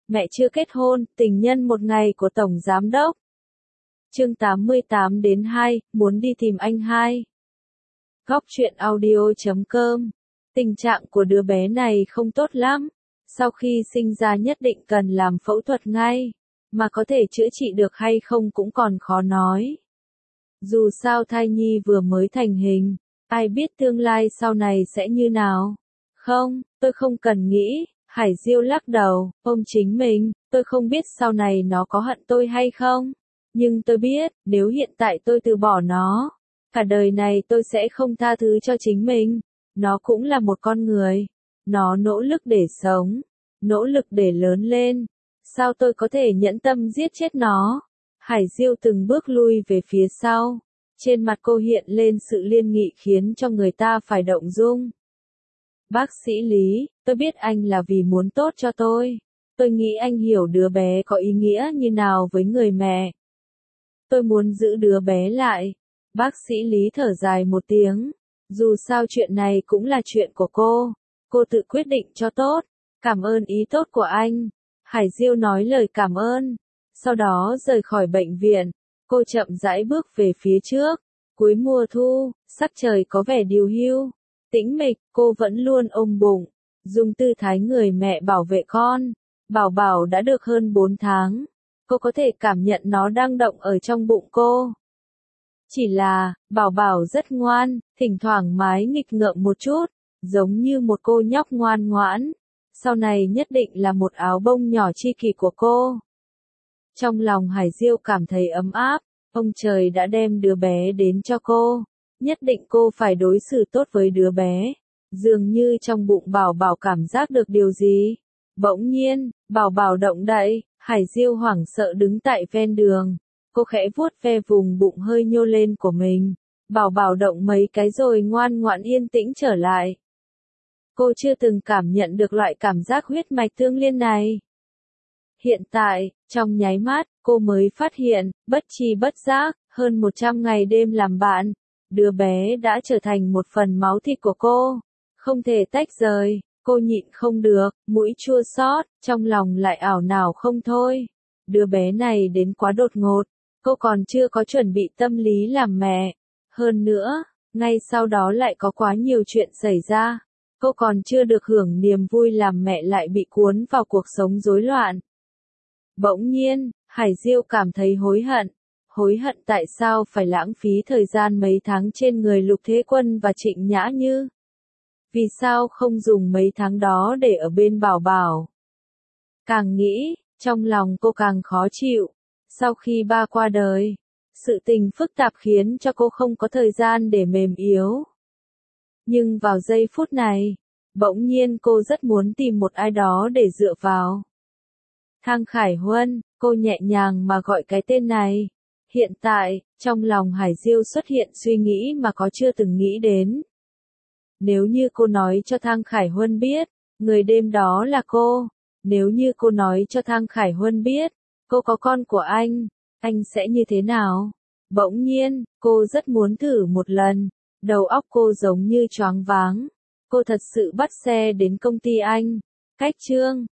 mẹ chưa kết hôn, tình nhân một ngày của Tổng Giám đốc. Chương 88 đến 2, muốn đi tìm anh hai. Góc truyện audio.com. Tình trạng của đứa bé này không tốt lắm. Sau khi sinh ra nhất định cần làm phẫu thuật ngay, mà có thể chữa trị được hay không cũng còn khó nói. Dù sao thai nhi vừa mới thành hình, ai biết tương lai sau này sẽ như nào. Không, tôi không cần nghĩ. Hải Diêu lắc đầu, ôm chính mình, tôi không biết sau này nó có hận tôi hay không. Nhưng tôi biết, nếu hiện tại tôi từ bỏ nó, cả đời này tôi sẽ không tha thứ cho chính mình. Nó cũng là một con người. Nó nỗ lực để sống, nỗ lực để lớn lên. Sao tôi có thể nhẫn tâm giết chết nó? Hải Diêu từng bước lui về phía sau. Trên mặt cô hiện lên sự liên nghị khiến cho người ta phải động dung. Bác sĩ Lý, tôi biết anh là vì muốn tốt cho tôi. Tôi nghĩ anh hiểu đứa bé có ý nghĩa như nào với người mẹ. Tôi muốn giữ đứa bé lại. Bác sĩ Lý thở dài một tiếng. Dù sao chuyện này cũng là chuyện của cô. Cô tự quyết định cho tốt. Cảm ơn ý tốt của anh. Hải Diêu nói lời cảm ơn. Sau đó rời khỏi bệnh viện. Cô chậm rãi bước về phía trước. Cuối mùa thu, sắc trời có vẻ điều hưu. Tĩnh mịch, cô vẫn luôn ôm bụng. Dùng tư thái người mẹ bảo vệ con. Bảo bảo đã được hơn 4 tháng. Cô có thể cảm nhận nó đang động ở trong bụng cô. Chỉ là, bảo bảo rất ngoan, thỉnh thoảng mái nghịch ngợm một chút, giống như một cô nhóc ngoan ngoãn. Sau này nhất định là một áo bông nhỏ chi kỷ của cô. Trong lòng Hải Diêu cảm thấy ấm áp, ông trời đã đem đứa bé đến cho cô. Nhất định cô phải đối xử tốt với đứa bé. Dường như trong bụng bảo bảo cảm giác được điều gì. Bỗng nhiên, bảo bảo động đậy, Hải Diêu hoảng sợ đứng tại ven đường. Cô khẽ vuốt ve vùng bụng hơi nhô lên của mình. Bảo bảo động mấy cái rồi ngoan ngoãn yên tĩnh trở lại. Cô chưa từng cảm nhận được loại cảm giác huyết mạch tương liên này. Hiện tại, trong nháy mắt, cô mới phát hiện, bất tri bất giác, hơn 100 ngày đêm làm bạn, đứa bé đã trở thành một phần máu thịt của cô. Không thể tách rời, cô nhịn không được, mũi chua xót, trong lòng lại ảo não không thôi. Đứa bé này đến quá đột ngột, cô còn chưa có chuẩn bị tâm lý làm mẹ. Hơn nữa, ngay sau đó lại có quá nhiều chuyện xảy ra. Cô còn chưa được hưởng niềm vui làm mẹ lại bị cuốn vào cuộc sống rối loạn. Bỗng nhiên, Hải Diêu cảm thấy hối hận. Hối hận tại sao phải lãng phí thời gian mấy tháng trên người Lục Thế Quân và Trịnh Nhã Như. Vì sao không dùng mấy tháng đó để ở bên bảo bảo. Càng nghĩ, trong lòng cô càng khó chịu. Sau khi ba qua đời, sự tình phức tạp khiến cho cô không có thời gian để mềm yếu. Nhưng vào giây phút này, bỗng nhiên cô rất muốn tìm một ai đó để dựa vào. Thang Khải Huân, cô nhẹ nhàng mà gọi cái tên này. Hiện tại, trong lòng Hải Diêu xuất hiện suy nghĩ mà có chưa từng nghĩ đến. Nếu như cô nói cho Thang Khải Huân biết, người đêm đó là cô. Nếu như cô nói cho Thang Khải Huân biết, cô có con của anh sẽ như thế nào? Bỗng nhiên, cô rất muốn thử một lần. Đầu óc cô giống như choáng váng. Cô thật sự bắt xe đến công ty anh. Cách Trương,